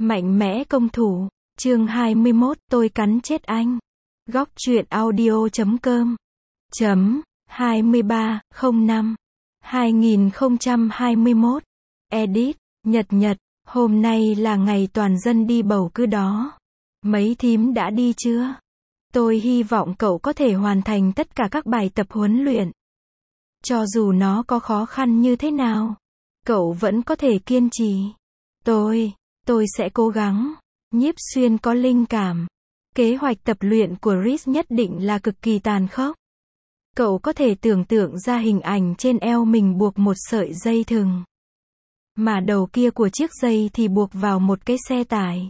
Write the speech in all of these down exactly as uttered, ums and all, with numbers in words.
Mạnh mẽ công thủ. Chương hai mươi mốt, tôi cắn chết anh. Góc truyện audio chấm com. Chấm, hai mươi ba, không năm, hai nghìn không trăm hai mươi mốt. Edit, Nhật Nhật, hôm nay là ngày toàn dân đi bầu cử đó. Mấy thím đã đi chưa? Tôi hy vọng cậu có thể hoàn thành tất cả các bài tập huấn luyện. Cho dù nó có khó khăn như thế nào, cậu vẫn có thể kiên trì. Tôi, tôi sẽ cố gắng. Nhiếp Xuyên có linh cảm. Kế hoạch tập luyện của Reese nhất định là cực kỳ tàn khốc. Cậu có thể tưởng tượng ra hình ảnh trên eo mình buộc một sợi dây thừng. Mà đầu kia của chiếc dây thì buộc vào một cái xe tải.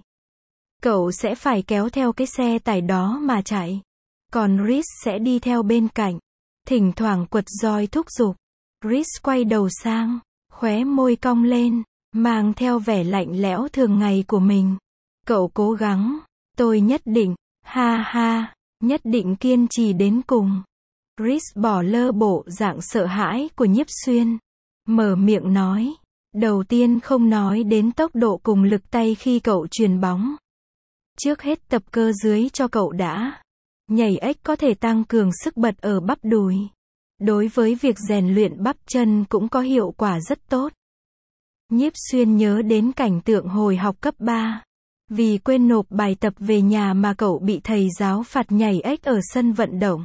Cậu sẽ phải kéo theo cái xe tải đó mà chạy. Còn Reese sẽ đi theo bên cạnh. Thỉnh thoảng quật roi thúc giục. Reese quay đầu sang, khóe môi cong lên, mang theo vẻ lạnh lẽo thường ngày của mình. Cậu cố gắng. Tôi nhất định, ha ha, nhất định kiên trì đến cùng. Reese bỏ lơ bộ dạng sợ hãi của Nhiếp Xuyên. Mở miệng nói. Đầu tiên không nói đến tốc độ cùng lực tay khi cậu chuyền bóng. Trước hết tập cơ dưới cho cậu đã. Nhảy ếch có thể tăng cường sức bật ở bắp đùi. Đối với việc rèn luyện bắp chân cũng có hiệu quả rất tốt. Nhiếp Xuyên nhớ đến cảnh tượng hồi học cấp ba. Vì quên nộp bài tập về nhà mà cậu bị thầy giáo phạt nhảy ếch ở sân vận động.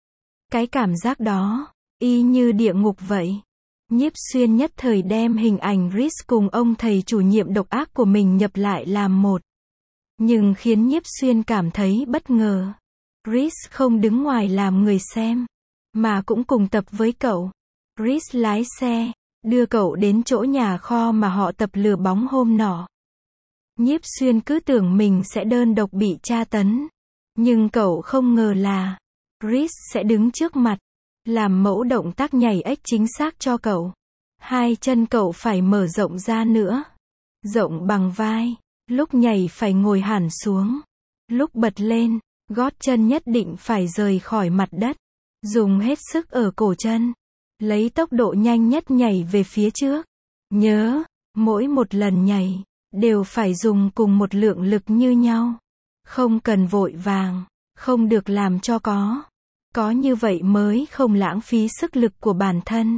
Cái cảm giác đó, y như địa ngục vậy. Nhiếp Xuyên nhất thời đem hình ảnh Reese cùng ông thầy chủ nhiệm độc ác của mình nhập lại làm một. Nhưng khiến Nhiếp Xuyên cảm thấy bất ngờ. Reese không đứng ngoài làm người xem, mà cũng cùng tập với cậu. Reese lái xe, đưa cậu đến chỗ nhà kho mà họ tập lừa bóng hôm nọ. Nhiếp Xuyên cứ tưởng mình sẽ đơn độc bị tra tấn. Nhưng cậu không ngờ là Reese sẽ đứng trước mặt, làm mẫu động tác nhảy ếch chính xác cho cậu. Hai chân cậu phải mở rộng ra nữa. Rộng bằng vai. Lúc nhảy phải ngồi hẳn xuống. Lúc bật lên, gót chân nhất định phải rời khỏi mặt đất. Dùng hết sức ở cổ chân. Lấy tốc độ nhanh nhất nhảy về phía trước. Nhớ, mỗi một lần nhảy đều phải dùng cùng một lượng lực như nhau. Không cần vội vàng, không được làm cho có. Có như vậy mới không lãng phí sức lực của bản thân.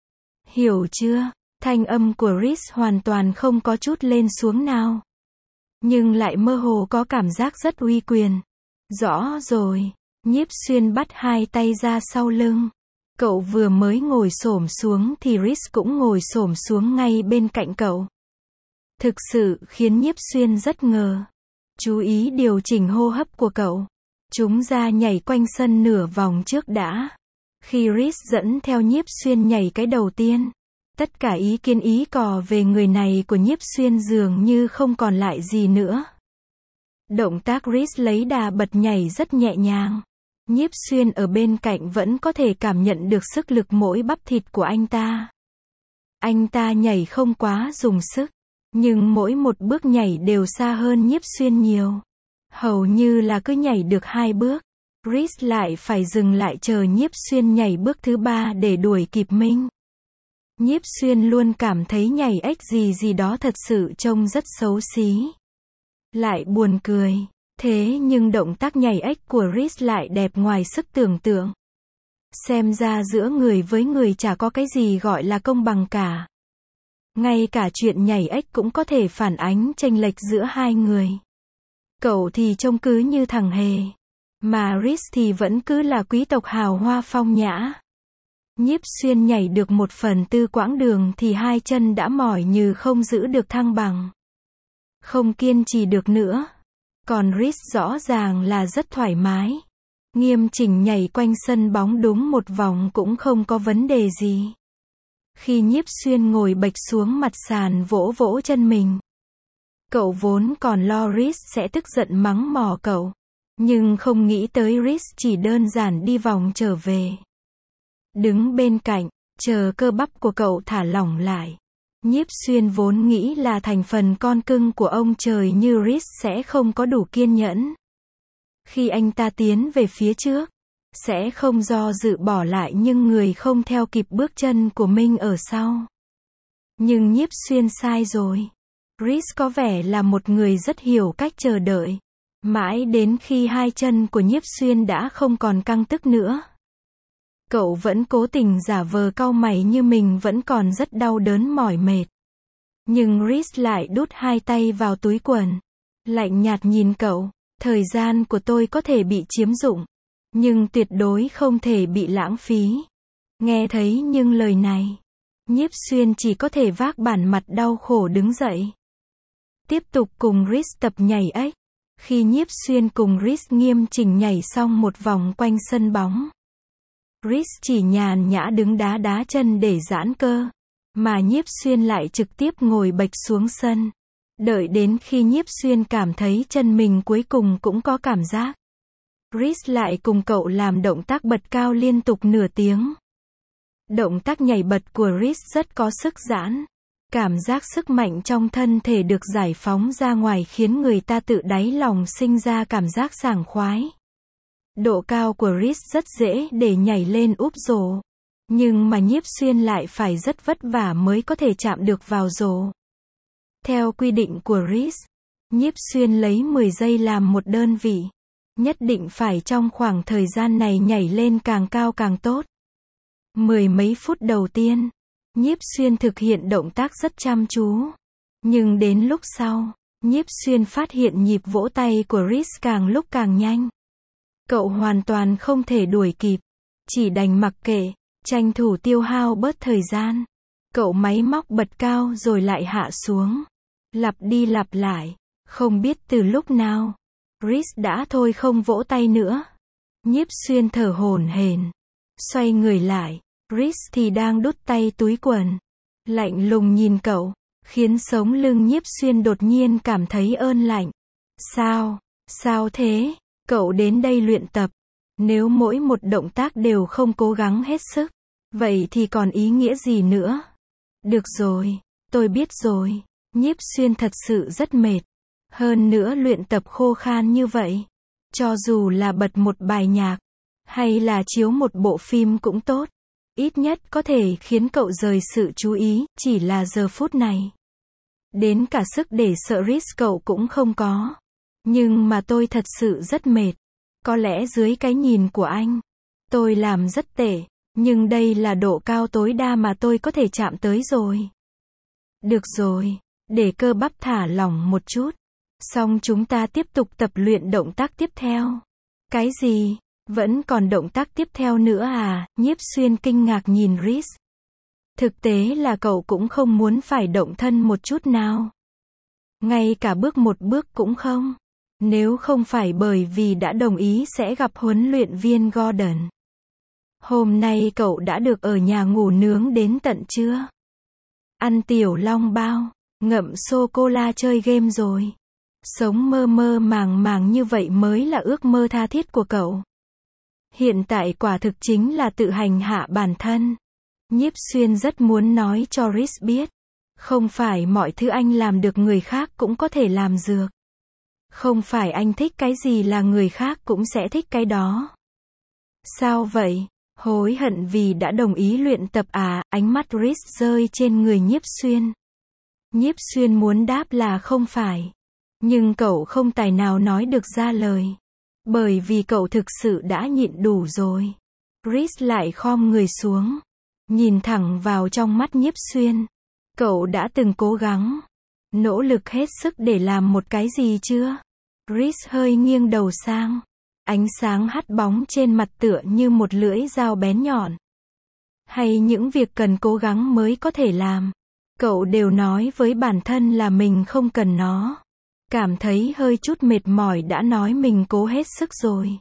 Hiểu chưa? Thanh âm của Reese hoàn toàn không có chút lên xuống nào. Nhưng lại mơ hồ có cảm giác rất uy quyền. Rõ rồi. Nhiếp Xuyên bắt hai tay ra sau lưng. Cậu vừa mới ngồi xổm xuống thì Reese cũng ngồi xổm xuống ngay bên cạnh cậu. Thực sự khiến Nhiếp Xuyên rất ngờ. Chú ý điều chỉnh hô hấp của cậu. Chúng ra nhảy quanh sân nửa vòng trước đã. Khi Reese dẫn theo Nhiếp Xuyên nhảy cái đầu tiên, tất cả ý kiến ý cò về người này của Nhiếp Xuyên dường như không còn lại gì nữa. Động tác Reese lấy đà bật nhảy rất nhẹ nhàng. Nhiếp Xuyên ở bên cạnh vẫn có thể cảm nhận được sức lực mỗi bắp thịt của anh ta. Anh ta nhảy không quá dùng sức, nhưng mỗi một bước nhảy đều xa hơn Nhiếp Xuyên nhiều. Hầu như là cứ nhảy được hai bước, Reese lại phải dừng lại chờ Nhiếp Xuyên nhảy bước thứ ba để đuổi kịp mình. Nhiếp Xuyên luôn cảm thấy nhảy ếch gì gì đó thật sự trông rất xấu xí. Lại buồn cười. Thế nhưng động tác nhảy ếch của Reese lại đẹp ngoài sức tưởng tượng. Xem ra giữa người với người chả có cái gì gọi là công bằng cả. Ngay cả chuyện nhảy ếch cũng có thể phản ánh chênh lệch giữa hai người. Cậu thì trông cứ như thằng hề. Mà Reese thì vẫn cứ là quý tộc hào hoa phong nhã. Nhiếp Xuyên nhảy được một phần tư quãng đường thì hai chân đã mỏi như không giữ được thăng bằng. Không kiên trì được nữa. Còn Reese rõ ràng là rất thoải mái. Nghiêm chỉnh nhảy quanh sân bóng đúng một vòng cũng không có vấn đề gì. Khi Nhiếp Xuyên ngồi bệch xuống mặt sàn vỗ vỗ chân mình. Cậu vốn còn lo Reese sẽ tức giận mắng mỏ cậu. Nhưng không nghĩ tới Reese chỉ đơn giản đi vòng trở về. Đứng bên cạnh, chờ cơ bắp của cậu thả lỏng lại. Nhiếp Xuyên vốn nghĩ là thành phần con cưng của ông trời như Reese sẽ không có đủ kiên nhẫn. Khi anh ta tiến về phía trước, sẽ không do dự bỏ lại nhưng người không theo kịp bước chân của mình ở sau. Nhưng Nhiếp Xuyên sai rồi. Rhys có vẻ là một người rất hiểu cách chờ đợi. Mãi đến khi hai chân của Nhiếp Xuyên đã không còn căng tức nữa. Cậu vẫn cố tình giả vờ cau mày như mình vẫn còn rất đau đớn mỏi mệt. Nhưng Rhys lại đút hai tay vào túi quần. Lạnh nhạt nhìn cậu, thời gian của tôi có thể bị chiếm dụng. Nhưng tuyệt đối không thể bị lãng phí. Nghe thấy những lời này, Nhiếp Xuyên chỉ có thể vác bản mặt đau khổ đứng dậy. Tiếp tục cùng Rhys tập nhảy ếch. Khi Nhiếp Xuyên cùng Rhys nghiêm chỉnh nhảy xong một vòng quanh sân bóng, Rhys chỉ nhàn nhã đứng đá đá chân để giãn cơ, mà Nhiếp Xuyên lại trực tiếp ngồi bệch xuống sân. Đợi đến khi Nhiếp Xuyên cảm thấy chân mình cuối cùng cũng có cảm giác, Rhys lại cùng cậu làm động tác bật cao liên tục nửa tiếng. Động tác nhảy bật của Rhys rất có sức giãn. Cảm giác sức mạnh trong thân thể được giải phóng ra ngoài khiến người ta tự đáy lòng sinh ra cảm giác sảng khoái. Độ cao của Rhys rất dễ để nhảy lên úp rổ. Nhưng mà Nhiếp Xuyên lại phải rất vất vả mới có thể chạm được vào rổ. Theo quy định của Rhys, Nhiếp Xuyên lấy mười giây làm một đơn vị. Nhất định phải trong khoảng thời gian này nhảy lên càng cao càng tốt. Mười mấy phút đầu tiên, Nhiếp Xuyên thực hiện động tác rất chăm chú. Nhưng đến lúc sau, Nhiếp Xuyên phát hiện nhịp vỗ tay của Rhys càng lúc càng nhanh. Cậu hoàn toàn không thể đuổi kịp. Chỉ đành mặc kệ, tranh thủ tiêu hao bớt thời gian. Cậu máy móc bật cao rồi lại hạ xuống. Lặp đi lặp lại. Không biết từ lúc nào, Rhys đã thôi không vỗ tay nữa. Nhiếp Xuyên thở hổn hển. Xoay người lại. Rhys thì đang đút tay túi quần. Lạnh lùng nhìn cậu, khiến sống lưng Nhiếp Xuyên đột nhiên cảm thấy ơn lạnh. Sao? Sao thế? Cậu đến đây luyện tập. Nếu mỗi một động tác đều không cố gắng hết sức, vậy thì còn ý nghĩa gì nữa? Được rồi, tôi biết rồi. Nhiếp Xuyên thật sự rất mệt. Hơn nữa luyện tập khô khan như vậy. Cho dù là bật một bài nhạc, hay là chiếu một bộ phim cũng tốt. Ít nhất có thể khiến cậu rời sự chú ý, chỉ là giờ phút này. Đến cả sức để sợ Rhys cậu cũng không có. Nhưng mà tôi thật sự rất mệt. Có lẽ dưới cái nhìn của anh, tôi làm rất tệ, nhưng đây là độ cao tối đa mà tôi có thể chạm tới rồi. Được rồi, để cơ bắp thả lỏng một chút. Xong chúng ta tiếp tục tập luyện động tác tiếp theo. Cái gì? Vẫn còn động tác tiếp theo nữa à? Nhiếp Xuyên kinh ngạc nhìn Rhys. Thực tế là cậu cũng không muốn phải động thân một chút nào. Ngay cả bước một bước cũng không. Nếu không phải bởi vì đã đồng ý sẽ gặp huấn luyện viên Gordon. Hôm nay cậu đã được ở nhà ngủ nướng đến tận trưa. Ăn tiểu long bao, ngậm sô-cô-la chơi game rồi. Sống mơ mơ màng màng như vậy mới là ước mơ tha thiết của cậu. Hiện tại quả thực chính là tự hành hạ bản thân. Nhiếp Xuyên rất muốn nói cho Rhys biết. Không phải mọi thứ anh làm được người khác cũng có thể làm được. Không phải anh thích cái gì là người khác cũng sẽ thích cái đó. Sao vậy? Hối hận vì đã đồng ý luyện tập à? Ánh mắt Rhys rơi trên người Nhiếp Xuyên. Nhiếp Xuyên muốn đáp là không phải. Nhưng cậu không tài nào nói được ra lời. Bởi vì cậu thực sự đã nhịn đủ rồi. Rhys lại khom người xuống. Nhìn thẳng vào trong mắt Nhiếp Xuyên. Cậu đã từng cố gắng, nỗ lực hết sức để làm một cái gì chưa? Rhys hơi nghiêng đầu sang. Ánh sáng hắt bóng trên mặt tựa như một lưỡi dao bén nhọn. Hay những việc cần cố gắng mới có thể làm. Cậu đều nói với bản thân là mình không cần nó. Cảm thấy hơi chút mệt mỏi đã nói mình cố hết sức rồi.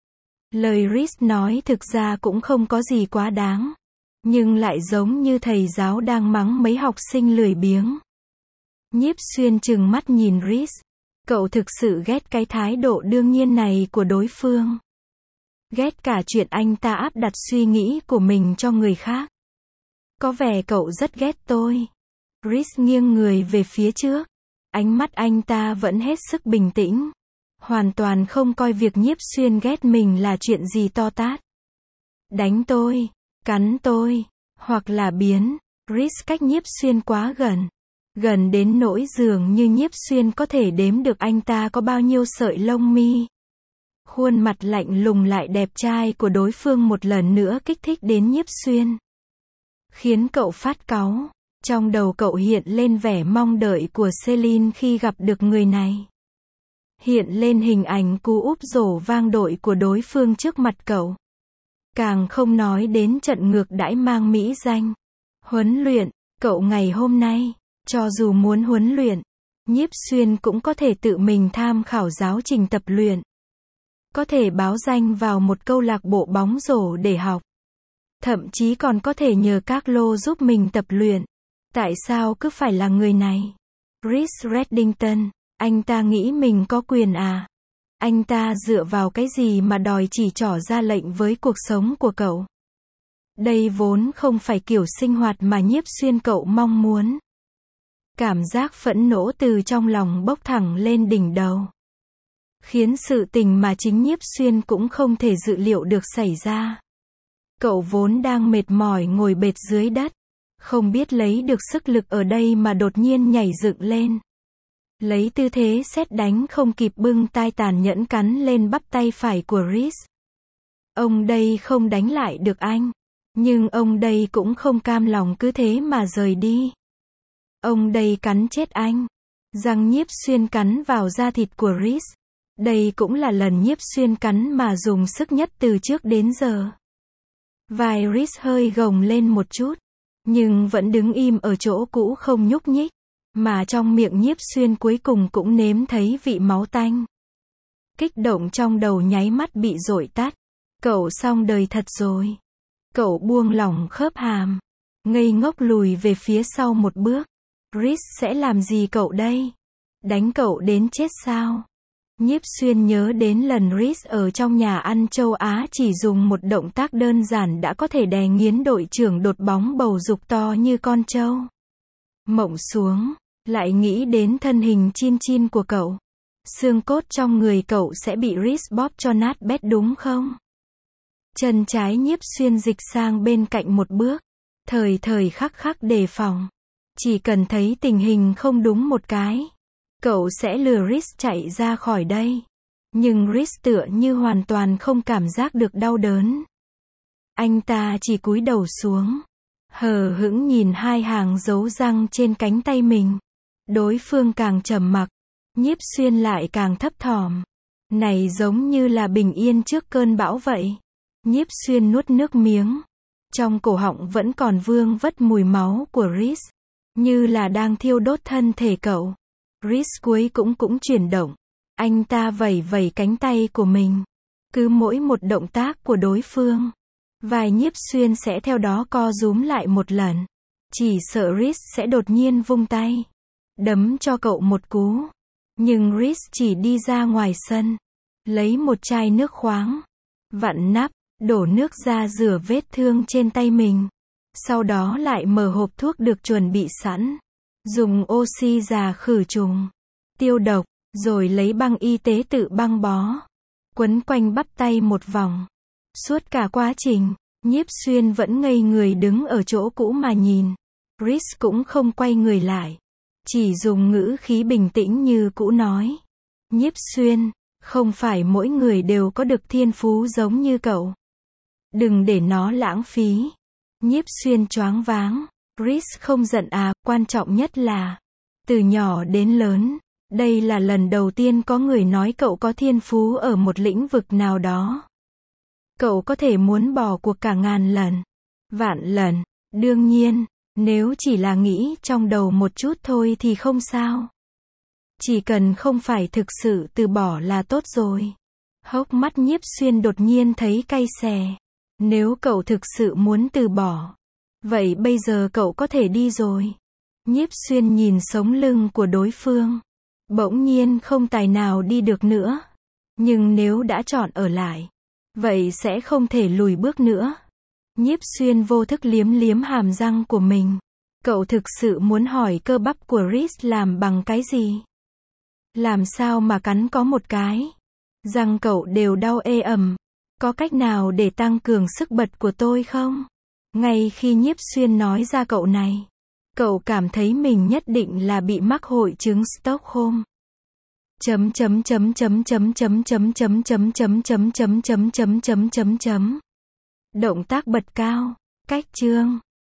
Lời Rhys nói thực ra cũng không có gì quá đáng. Nhưng lại giống như thầy giáo đang mắng mấy học sinh lười biếng. Nhiếp Xuyên trừng mắt nhìn Rhys. Cậu thực sự ghét cái thái độ đương nhiên này của đối phương. Ghét cả chuyện anh ta áp đặt suy nghĩ của mình cho người khác. Có vẻ cậu rất ghét tôi. Rhys nghiêng người về phía trước. Ánh mắt anh ta vẫn hết sức bình tĩnh. Hoàn toàn không coi việc Nhiếp Xuyên ghét mình là chuyện gì to tát. Đánh tôi, cắn tôi, hoặc là biến. Rhys cách Nhiếp Xuyên quá gần. Gần đến nỗi dường như Nhiếp Xuyên có thể đếm được anh ta có bao nhiêu sợi lông mi. Khuôn mặt lạnh lùng lại đẹp trai của đối phương một lần nữa kích thích đến Nhiếp Xuyên, khiến cậu phát cáu. Trong đầu cậu hiện lên vẻ mong đợi của Celine khi gặp được người này. Hiện lên hình ảnh cú úp rổ vang đội của đối phương trước mặt cậu. Càng không nói đến trận ngược đãi mang mỹ danh. Huấn luyện, cậu ngày hôm nay, cho dù muốn huấn luyện, Nhiếp Xuyên cũng có thể tự mình tham khảo giáo trình tập luyện. Có thể báo danh vào một câu lạc bộ bóng rổ để học. Thậm chí còn có thể nhờ các lô giúp mình tập luyện. Tại sao cứ phải là người này? Chris Reddington, anh ta nghĩ mình có quyền à? Anh ta dựa vào cái gì mà đòi chỉ trỏ ra lệnh với cuộc sống của cậu? Đây vốn không phải kiểu sinh hoạt mà Nhiếp Xuyên cậu mong muốn. Cảm giác phẫn nộ từ trong lòng bốc thẳng lên đỉnh đầu. Khiến sự tình mà chính Nhiếp Xuyên cũng không thể dự liệu được xảy ra. Cậu vốn đang mệt mỏi ngồi bệt dưới đất. Không biết lấy được sức lực ở đây mà đột nhiên nhảy dựng lên. Lấy tư thế sét đánh không kịp bưng tai tàn nhẫn cắn lên bắp tay phải của Chris. Ông đây không đánh lại được anh. Nhưng ông đây cũng không cam lòng cứ thế mà rời đi. Ông đây cắn chết anh. Răng Nhiếp Xuyên cắn vào da thịt của Chris. Đây cũng là lần Nhiếp Xuyên cắn mà dùng sức nhất từ trước đến giờ. Vai Chris hơi gồng lên một chút. Nhưng vẫn đứng im ở chỗ cũ không nhúc nhích. Mà trong miệng Nhiếp Xuyên cuối cùng cũng nếm thấy vị máu tanh. Kích động trong đầu nháy mắt bị dội tắt. Cậu xong đời thật rồi. Cậu buông lỏng khớp hàm. Ngây ngốc lùi về phía sau một bước. Chris sẽ làm gì cậu đây? Đánh cậu đến chết sao? Nhiếp Xuyên nhớ đến lần Chris ở trong nhà ăn châu Á chỉ dùng một động tác đơn giản đã có thể đè nghiến đội trưởng đột bóng bầu dục to như con trâu. Mộng xuống, lại nghĩ đến thân hình chin chin của cậu. Xương cốt trong người cậu sẽ bị Chris bóp cho nát bét đúng không? Chân trái Nhiếp Xuyên dịch sang bên cạnh một bước. Thời thời khắc khắc đề phòng. Chỉ cần thấy tình hình không đúng một cái, cậu sẽ lừa Chris chạy ra khỏi đây. Nhưng Chris tựa như hoàn toàn không cảm giác được đau đớn. Anh ta chỉ cúi đầu xuống, hờ hững nhìn hai hàng dấu răng trên cánh tay mình. Đối phương càng trầm mặc, Nhiếp Xuyên lại càng thấp thỏm. Này giống như là bình yên trước cơn bão vậy. Nhiếp Xuyên nuốt nước miếng. Trong cổ họng vẫn còn vương vất mùi máu của Chris. Như là đang thiêu đốt thân thể cậu. Chris cuối cũng cũng chuyển động. Anh ta vẩy vẩy cánh tay của mình. Cứ mỗi một động tác của đối phương, vai Nhiếp Xuyên sẽ theo đó co rúm lại một lần. Chỉ sợ Chris sẽ đột nhiên vung tay. Đấm cho cậu một cú. Nhưng Chris chỉ đi ra ngoài sân. Lấy một chai nước khoáng. Vặn nắp, đổ nước ra rửa vết thương trên tay mình. Sau đó lại mở hộp thuốc được chuẩn bị sẵn. Dùng oxy già khử trùng, tiêu độc, rồi lấy băng y tế tự băng bó. Quấn quanh bắp tay một vòng. Suốt cả quá trình, Nhiếp Xuyên vẫn ngây người đứng ở chỗ cũ mà nhìn. Chris cũng không quay người lại. Chỉ dùng ngữ khí bình tĩnh như cũ nói. Nhiếp Xuyên, không phải mỗi người đều có được thiên phú giống như cậu. Đừng để nó lãng phí. Nhiếp Xuyên choáng váng. Chris không giận à, quan trọng nhất là, từ nhỏ đến lớn, đây là lần đầu tiên có người nói cậu có thiên phú ở một lĩnh vực nào đó. Cậu có thể muốn bỏ cuộc cả ngàn lần, vạn lần. Đương nhiên, nếu chỉ là nghĩ trong đầu một chút thôi thì không sao. Chỉ cần không phải thực sự từ bỏ là tốt rồi. Hốc mắt Nhiếp Xuyên đột nhiên thấy cay xè. Nếu cậu thực sự muốn từ bỏ, vậy bây giờ cậu có thể đi rồi. Nhiếp Xuyên nhìn sống lưng của đối phương. Bỗng nhiên không tài nào đi được nữa. Nhưng nếu đã chọn ở lại, vậy sẽ không thể lùi bước nữa. Nhiếp Xuyên vô thức liếm liếm hàm răng của mình. Cậu thực sự muốn hỏi cơ bắp của Chris làm bằng cái gì? Làm sao mà cắn có một cái? Răng cậu đều đau ê ẩm. Có cách nào để tăng cường sức bật của tôi không? Ngay khi Nhiếp Xuyên nói ra cậu này, Cậu cảm thấy mình nhất định là bị mắc hội chứng Stockholm. Chấm chấm chấm chấm chấm chấm chấm chấm chấm chấm chấm chấm chấm chấm chấm chấm chấm. Động tác bật cao. Cách chương